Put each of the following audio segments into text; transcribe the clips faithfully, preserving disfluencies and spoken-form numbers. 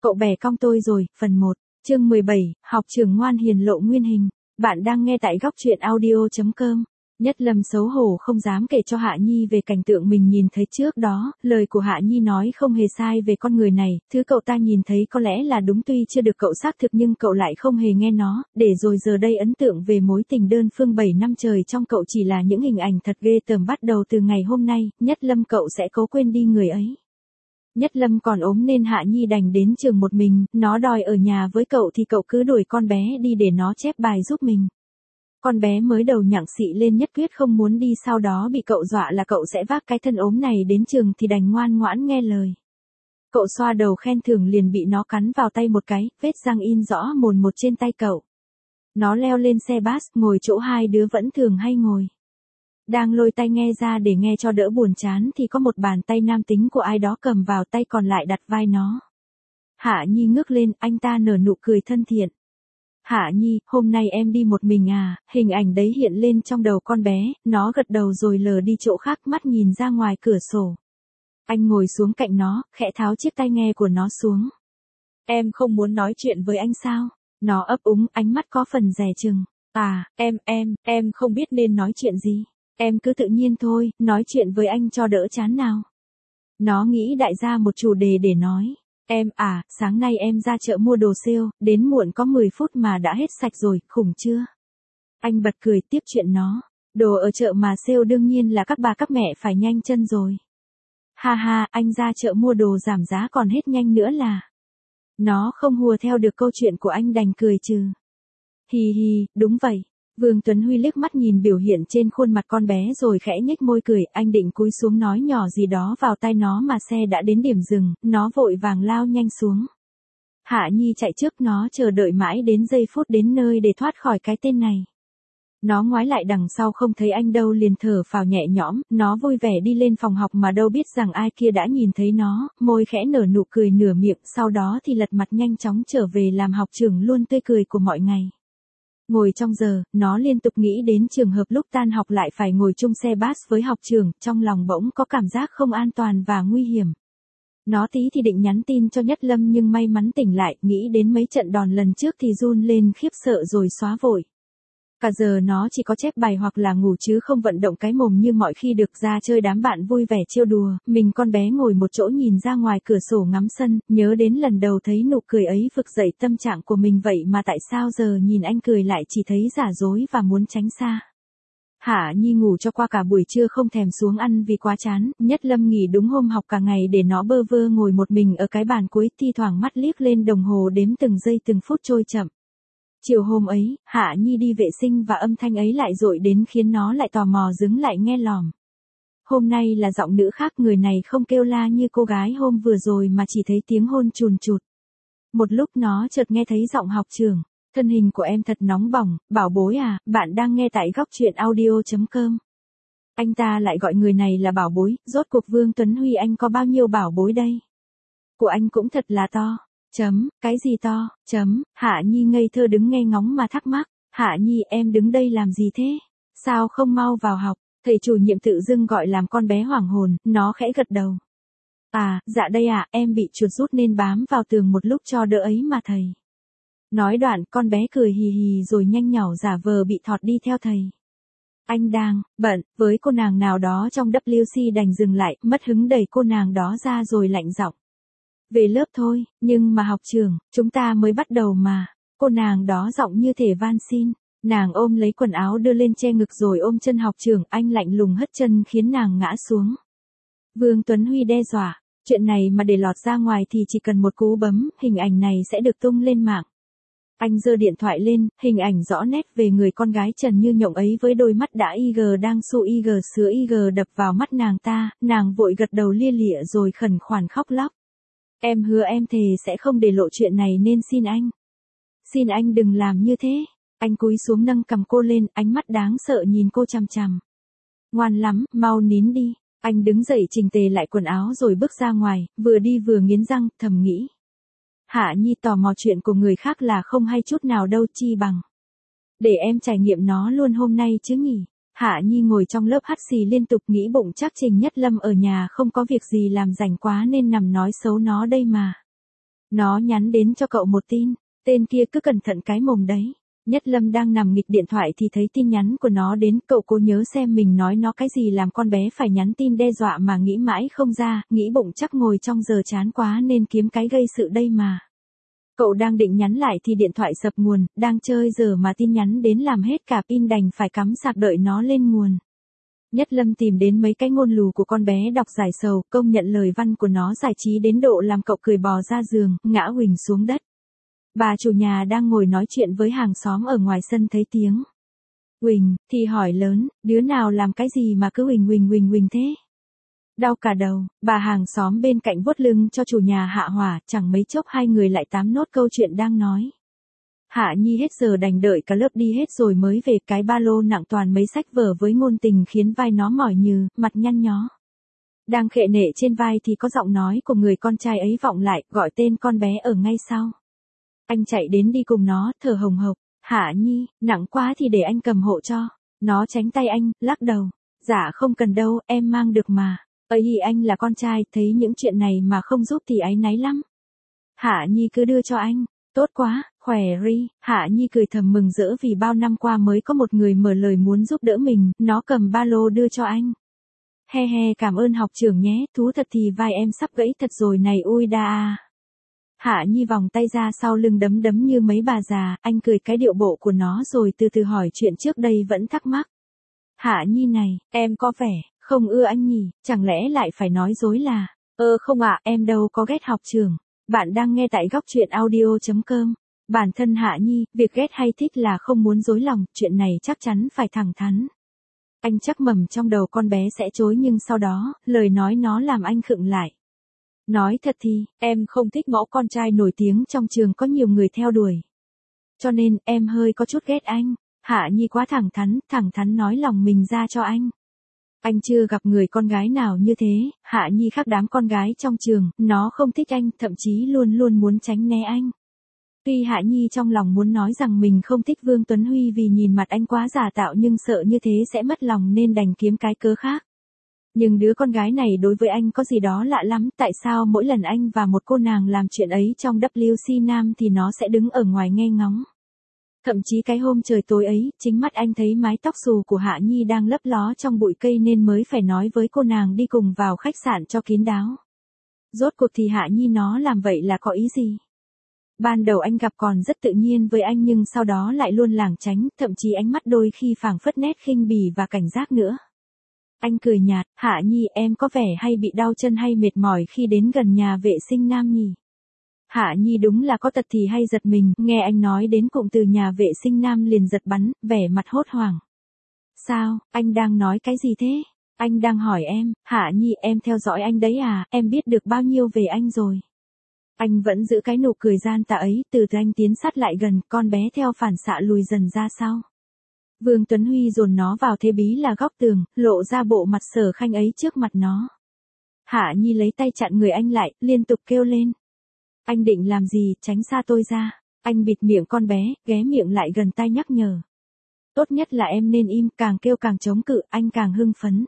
Cậu bè cong tôi rồi, phần một, chương mười bảy, học trưởng ngoan hiền lộ nguyên hình. Bạn đang nghe tại góc truyện audio chấm com. Nhất Lâm xấu hổ không dám kể cho Hạ Nhi về cảnh tượng mình nhìn thấy trước đó, lời của Hạ Nhi nói không hề sai về con người này, thứ cậu ta nhìn thấy có lẽ là đúng tuy chưa được cậu xác thực nhưng cậu lại không hề nghe nó, để rồi giờ đây ấn tượng về mối tình đơn phương bảy năm trời trong cậu chỉ là những hình ảnh thật ghê tởm bắt đầu từ ngày hôm nay, Nhất Lâm cậu sẽ cố quên đi người ấy. Nhất Lâm còn ốm nên Hạ Nhi đành đến trường một mình, nó đòi ở nhà với cậu thì cậu cứ đuổi con bé đi để nó chép bài giúp mình. Con bé mới đầu nhặng xị lên nhất quyết không muốn đi, sau đó bị cậu dọa là cậu sẽ vác cái thân ốm này đến trường thì đành ngoan ngoãn nghe lời. Cậu xoa đầu khen thưởng liền bị nó cắn vào tay một cái, vết răng in rõ mồn một trên tay cậu. Nó leo lên xe bus, ngồi chỗ hai đứa vẫn thường hay ngồi. Đang lôi tai nghe ra để nghe cho đỡ buồn chán thì có một bàn tay nam tính của ai đó cầm vào tay còn lại đặt vai nó. Hạ Nhi ngước lên, anh ta nở nụ cười thân thiện. Hạ Nhi, hôm nay em đi một mình à? Hình ảnh đấy hiện lên trong đầu con bé, nó gật đầu rồi lờ đi chỗ khác, mắt nhìn ra ngoài cửa sổ. Anh ngồi xuống cạnh nó, khẽ tháo chiếc tai nghe của nó xuống. Em không muốn nói chuyện với anh sao? Nó ấp úng, ánh mắt có phần dè chừng. À, em, em, em không biết nên nói chuyện gì. Em cứ tự nhiên thôi, nói chuyện với anh cho đỡ chán nào. Nó nghĩ đại ra một chủ đề để nói. Em à, sáng nay em ra chợ mua đồ sale, đến muộn có mười phút mà đã hết sạch rồi, khủng chưa? Anh bật cười tiếp chuyện nó. Đồ ở chợ mà sale đương nhiên là các bà các mẹ phải nhanh chân rồi. Ha ha, anh ra chợ mua đồ giảm giá còn hết nhanh nữa là. Nó không hùa theo được câu chuyện của anh đành cười trừ. Hi hi, đúng vậy. Vương Tuấn Huy liếc mắt nhìn biểu hiện trên khuôn mặt con bé rồi khẽ nhếch môi cười, anh định cúi xuống nói nhỏ gì đó vào tai nó mà xe đã đến điểm dừng, nó vội vàng lao nhanh xuống. Hạ Nhi chạy trước nó chờ đợi mãi đến giây phút đến nơi để thoát khỏi cái tên này. Nó ngoái lại đằng sau không thấy anh đâu liền thở phào nhẹ nhõm, nó vui vẻ đi lên phòng học mà đâu biết rằng ai kia đã nhìn thấy nó, môi khẽ nở nụ cười nửa miệng, sau đó thì lật mặt nhanh chóng trở về làm học trưởng luôn tươi cười của mọi ngày. Ngồi trong giờ, nó liên tục nghĩ đến trường hợp lúc tan học lại phải ngồi chung xe bus với học trưởng, trong lòng bỗng có cảm giác không an toàn và nguy hiểm. Nó tí thì định nhắn tin cho Nhất Lâm nhưng may mắn tỉnh lại, nghĩ đến mấy trận đòn lần trước thì run lên khiếp sợ rồi xóa vội. Cả giờ nó chỉ có chép bài hoặc là ngủ chứ không vận động cái mồm như mọi khi được ra chơi đám bạn vui vẻ trêu đùa, mình con bé ngồi một chỗ nhìn ra ngoài cửa sổ ngắm sân, nhớ đến lần đầu thấy nụ cười ấy vực dậy tâm trạng của mình vậy mà tại sao giờ nhìn anh cười lại chỉ thấy giả dối và muốn tránh xa. Hạ Nhi ngủ cho qua cả buổi trưa không thèm xuống ăn vì quá chán, Nhất Lâm nghỉ đúng hôm học cả ngày để nó bơ vơ ngồi một mình ở cái bàn cuối, thi thoảng mắt liếc lên đồng hồ đếm từng giây từng phút trôi chậm. Chiều hôm ấy, Hạ Nhi đi vệ sinh và âm thanh ấy lại dội đến khiến nó lại tò mò dứng lại nghe lỏm. Hôm nay là giọng nữ khác, người này không kêu la như cô gái hôm vừa rồi mà chỉ thấy tiếng hôn chùn chụt. Một lúc nó chợt nghe thấy giọng học trưởng. Thân hình của em thật nóng bỏng, bảo bối à, bạn đang nghe tại góc truyện audio chấm com. Anh ta lại gọi người này là bảo bối, rốt cuộc Vương Tuấn Huy anh có bao nhiêu bảo bối đây? Của anh cũng thật là to. Chấm, cái gì to, chấm, Hạ Nhi ngây thơ đứng nghe ngóng mà thắc mắc, Hạ Nhi em đứng đây làm gì thế? Sao không mau vào học? Thầy chủ nhiệm tự dưng gọi làm con bé hoảng hồn, nó khẽ gật đầu. À, dạ đây à, em bị chuột rút nên bám vào tường một lúc cho đỡ ấy mà thầy. Nói đoạn con bé cười hì hì rồi nhanh nhảu giả vờ bị thọt đi theo thầy. Anh đang bận với cô nàng nào đó trong W C đành dừng lại, mất hứng đẩy cô nàng đó ra rồi lạnh giọng. Về lớp thôi, nhưng mà học trưởng, chúng ta mới bắt đầu mà. Cô nàng đó giọng như thể van xin. Nàng ôm lấy quần áo đưa lên che ngực rồi ôm chân học trưởng, anh lạnh lùng hất chân khiến nàng ngã xuống. Vương Tuấn Huy đe dọa, chuyện này mà để lọt ra ngoài thì chỉ cần một cú bấm, hình ảnh này sẽ được tung lên mạng. Anh giơ điện thoại lên, hình ảnh rõ nét về người con gái trần như nhộng ấy với đôi mắt đã y gờ đang xu y gờ sứa y gờ đập vào mắt nàng ta, nàng vội gật đầu lia lịa rồi khẩn khoản khóc lóc. Em hứa em thề sẽ không để lộ chuyện này nên xin anh. Xin anh đừng làm như thế. Anh cúi xuống nâng cầm cô lên, ánh mắt đáng sợ nhìn cô chằm chằm. Ngoan lắm, mau nín đi. Anh đứng dậy chỉnh tề lại quần áo rồi bước ra ngoài, vừa đi vừa nghiến răng, thầm nghĩ. Hạ Nhi tò mò chuyện của người khác là không hay chút nào đâu, chi bằng. Để em trải nghiệm nó luôn hôm nay chứ nhỉ. Hạ Nhi ngồi trong lớp hắt xì liên tục nghĩ bụng chắc Trình Nhất Lâm ở nhà không có việc gì làm rảnh quá nên nằm nói xấu nó đây mà. Nó nhắn đến cho cậu một tin, tên kia cứ cẩn thận cái mồm đấy. Nhất Lâm đang nằm nghịch điện thoại thì thấy tin nhắn của nó đến, cậu cố nhớ xem mình nói nó cái gì làm con bé phải nhắn tin đe dọa mà nghĩ mãi không ra, nghĩ bụng chắc ngồi trong giờ chán quá nên kiếm cái gây sự đây mà. Cậu đang định nhắn lại thì điện thoại sập nguồn, đang chơi giờ mà tin nhắn đến làm hết cả pin đành phải cắm sạc đợi nó lên nguồn. Nhất Lâm tìm đến mấy cái ngôn lù của con bé đọc giải sầu, công nhận lời văn của nó giải trí đến độ làm cậu cười bò ra giường, ngã huỳnh xuống đất. Bà chủ nhà đang ngồi nói chuyện với hàng xóm ở ngoài sân thấy tiếng huỳnh, thì hỏi lớn, đứa nào làm cái gì mà cứ huỳnh huỳnh huỳnh huỳnh thế? Đau cả đầu, bà hàng xóm bên cạnh vuốt lưng cho chủ nhà hạ hỏa, chẳng mấy chốc hai người lại tám nốt câu chuyện đang nói. Hạ Nhi hết giờ đành đợi cả lớp đi hết rồi mới về, cái ba lô nặng toàn mấy sách vở với ngôn tình khiến vai nó mỏi nhừ, mặt nhăn nhó. Đang khệ nệ trên vai thì có giọng nói của người con trai ấy vọng lại, gọi tên con bé ở ngay sau. Anh chạy đến đi cùng nó, thở hồng hộc, Hạ Nhi, nặng quá thì để anh cầm hộ cho. Nó tránh tay anh, lắc đầu, dạ không cần đâu, em mang được mà. Ấy anh là con trai, thấy những chuyện này mà không giúp thì áy náy lắm. Hạ Nhi cứ đưa cho anh. Tốt quá, khỏe ri, Hạ Nhi cười thầm mừng rỡ vì bao năm qua mới có một người mở lời muốn giúp đỡ mình, nó cầm ba lô đưa cho anh. He he, cảm ơn học trưởng nhé, thú thật thì vai em sắp gãy thật rồi này, ui đa à. Hạ Nhi vòng tay ra sau lưng đấm đấm như mấy bà già, anh cười cái điệu bộ của nó rồi từ từ hỏi chuyện trước đây vẫn thắc mắc. Hạ Nhi này, em có vẻ không ưa anh nhỉ, chẳng lẽ lại phải nói dối là, ơ không ạ, em đâu có ghét học trưởng. Bạn đang nghe tại góc truyện audio chấm com. Bản thân Hạ Nhi, việc ghét hay thích là không muốn dối lòng, chuyện này chắc chắn phải thẳng thắn. Anh chắc mầm trong đầu con bé sẽ chối nhưng sau đó, lời nói nó làm anh khựng lại. Nói thật thì, em không thích mẫu con trai nổi tiếng trong trường có nhiều người theo đuổi. Cho nên, em hơi có chút ghét anh. Hạ Nhi quá thẳng thắn, thẳng thắn nói lòng mình ra cho anh. Anh chưa gặp người con gái nào như thế, Hạ Nhi khác đám con gái trong trường, nó không thích anh, thậm chí luôn luôn muốn tránh né anh. Tuy Hạ Nhi trong lòng muốn nói rằng mình không thích Vương Tuấn Huy vì nhìn mặt anh quá giả tạo nhưng sợ như thế sẽ mất lòng nên đành kiếm cái cớ khác. Nhưng đứa con gái này đối với anh có gì đó lạ lắm, tại sao mỗi lần anh và một cô nàng làm chuyện ấy trong W C Nam thì nó sẽ đứng ở ngoài nghe ngóng. Thậm chí cái hôm trời tối ấy, chính mắt anh thấy mái tóc xù của Hạ Nhi đang lấp ló trong bụi cây nên mới phải nói với cô nàng đi cùng vào khách sạn cho kín đáo. Rốt cuộc thì Hạ Nhi nó làm vậy là có ý gì? Ban đầu anh gặp còn rất tự nhiên với anh nhưng sau đó lại luôn lảng tránh, thậm chí ánh mắt đôi khi phảng phất nét khinh bỉ và cảnh giác nữa. Anh cười nhạt, Hạ Nhi em có vẻ hay bị đau chân hay mệt mỏi khi đến gần nhà vệ sinh nam nhỉ? Hạ Nhi đúng là có tật thì hay giật mình, nghe anh nói đến cụm từ nhà vệ sinh nam liền giật bắn, vẻ mặt hốt hoảng. Sao, anh đang nói cái gì thế? Anh đang hỏi em, Hạ Nhi em theo dõi anh đấy à, em biết được bao nhiêu về anh rồi. Anh vẫn giữ cái nụ cười gian tà ấy, từ từ anh tiến sát lại gần, con bé theo phản xạ lùi dần ra sau. Vương Tuấn Huy dồn nó vào thế bí là góc tường, lộ ra bộ mặt Sở Khanh ấy trước mặt nó. Hạ Nhi lấy tay chặn người anh lại, liên tục kêu lên. Anh định làm gì, tránh xa tôi ra. Anh bịt miệng con bé, ghé miệng lại gần tai nhắc nhở. Tốt nhất là em nên im, càng kêu càng chống cự, anh càng hưng phấn.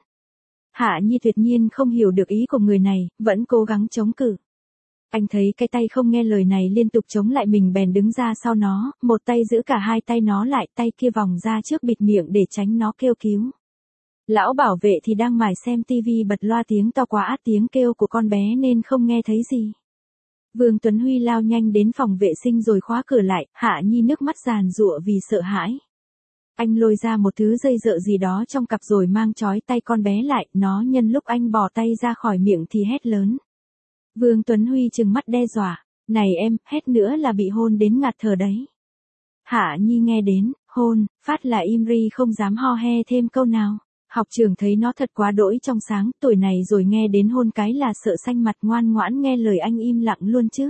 Hạ Nhi tuyệt nhiên không hiểu được ý của người này, vẫn cố gắng chống cự. Anh thấy cái tay không nghe lời này liên tục chống lại mình bèn đứng ra sau nó, một tay giữ cả hai tay nó lại, tay kia vòng ra trước bịt miệng để tránh nó kêu cứu. Lão bảo vệ thì đang mải xem tivi bật loa tiếng to quá át tiếng kêu của con bé nên không nghe thấy gì. Vương Tuấn Huy lao nhanh đến phòng vệ sinh rồi khóa cửa lại, Hạ Nhi nước mắt giàn giụa vì sợ hãi. Anh lôi ra một thứ dây dợ gì đó trong cặp rồi mang trói tay con bé lại, nó nhân lúc anh bỏ tay ra khỏi miệng thì hét lớn. Vương Tuấn Huy trừng mắt đe dọa, này em, hét nữa là bị hôn đến ngạt thở đấy. Hạ Nhi nghe đến, hôn, phát là im ri không dám ho he thêm câu nào. Học trưởng thấy nó thật quá đỗi trong sáng, tuổi này rồi nghe đến hôn cái là sợ xanh mặt, ngoan ngoãn nghe lời anh im lặng luôn chứ.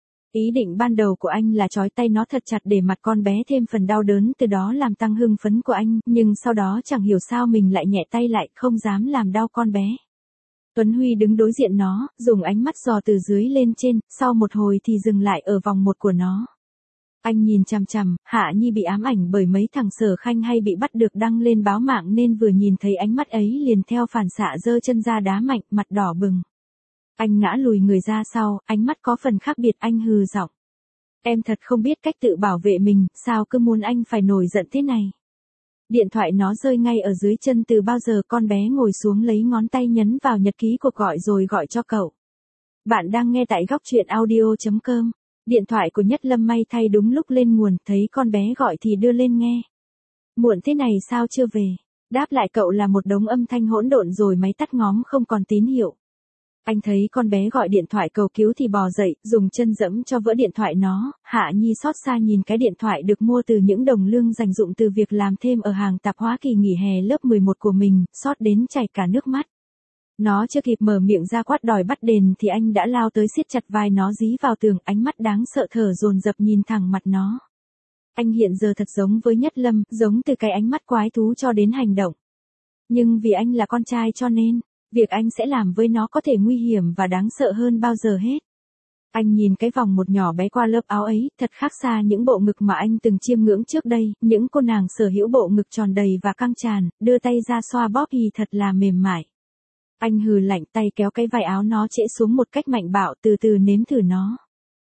Ý định ban đầu của anh là trói tay nó thật chặt để mặt con bé thêm phần đau đớn, từ đó làm tăng hưng phấn của anh, nhưng sau đó chẳng hiểu sao mình lại nhẹ tay lại, không dám làm đau con bé. Tuấn Huy đứng đối diện nó, dùng ánh mắt dò từ dưới lên trên, sau một hồi thì dừng lại ở vòng một của nó. Anh nhìn chằm chằm, Hạ Nhi bị ám ảnh bởi mấy thằng Sở Khanh hay bị bắt được đăng lên báo mạng nên vừa nhìn thấy ánh mắt ấy liền theo phản xạ giơ chân ra đá mạnh, mặt đỏ bừng. Anh ngã lùi người ra sau, ánh mắt có phần khác biệt, anh hừ giọng. Em thật không biết cách tự bảo vệ mình, sao cứ muốn anh phải nổi giận thế này. Điện thoại nó rơi ngay ở dưới chân từ bao giờ, con bé ngồi xuống lấy ngón tay nhấn vào nhật ký cuộc gọi rồi gọi cho cậu. Bạn đang nghe tại góc truyện audio chấm com. Điện thoại của Nhất Lâm may thay đúng lúc lên nguồn, thấy con bé gọi thì đưa lên nghe. Muộn thế này sao chưa về? Đáp lại cậu là một đống âm thanh hỗn độn rồi máy tắt ngóm không còn tín hiệu. Anh thấy con bé gọi điện thoại cầu cứu thì bò dậy, dùng chân dẫm cho vỡ điện thoại nó. Hạ Nhi xót xa nhìn cái điện thoại được mua từ những đồng lương dành dụm từ việc làm thêm ở hàng tạp hóa kỳ nghỉ hè lớp mười một của mình, xót đến chảy cả nước mắt. Nó chưa kịp mở miệng ra quát đòi bắt đền thì anh đã lao tới siết chặt vai nó dí vào tường, ánh mắt đáng sợ thở dồn dập nhìn thẳng mặt nó. Anh hiện giờ thật giống với Nhất Lâm, giống từ cái ánh mắt quái thú cho đến hành động. Nhưng vì anh là con trai cho nên, việc anh sẽ làm với nó có thể nguy hiểm và đáng sợ hơn bao giờ hết. Anh nhìn cái vòng một nhỏ bé qua lớp áo ấy, thật khác xa những bộ ngực mà anh từng chiêm ngưỡng trước đây, những cô nàng sở hữu bộ ngực tròn đầy và căng tràn, đưa tay ra xoa bóp thì thật là mềm mại. Anh hừ lạnh, tay kéo cái vai áo nó trễ xuống một cách mạnh bạo, từ từ nếm thử nó.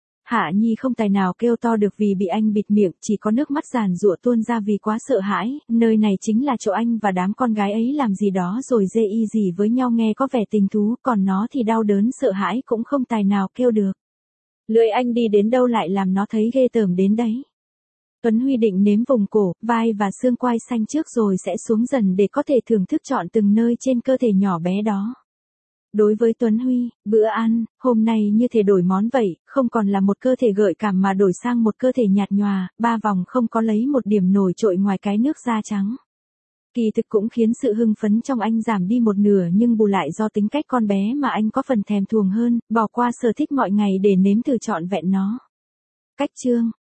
Hạ Nhi không tài nào kêu to được vì bị anh bịt miệng, chỉ có nước mắt giàn giụa tuôn ra vì quá sợ hãi. Nơi này chính là chỗ anh và đám con gái ấy làm gì đó rồi dê y gì với nhau, nghe có vẻ tình thú, còn nó thì đau đớn sợ hãi cũng không tài nào kêu được. Lưỡi anh đi đến đâu lại làm nó thấy ghê tởm đến đấy. Tuấn Huy định nếm vùng cổ, vai và xương quai xanh trước rồi sẽ xuống dần để có thể thưởng thức trọn từng nơi trên cơ thể nhỏ bé đó. Đối với Tuấn Huy, bữa ăn, hôm nay như thể đổi món vậy, không còn là một cơ thể gợi cảm mà đổi sang một cơ thể nhạt nhòa, ba vòng không có lấy một điểm nổi trội ngoài cái nước da trắng. Kỳ thực cũng khiến sự hưng phấn trong anh giảm đi một nửa, nhưng bù lại do tính cách con bé mà anh có phần thèm thuồng hơn, bỏ qua sở thích mọi ngày để nếm thử trọn vẹn nó. Cách chương,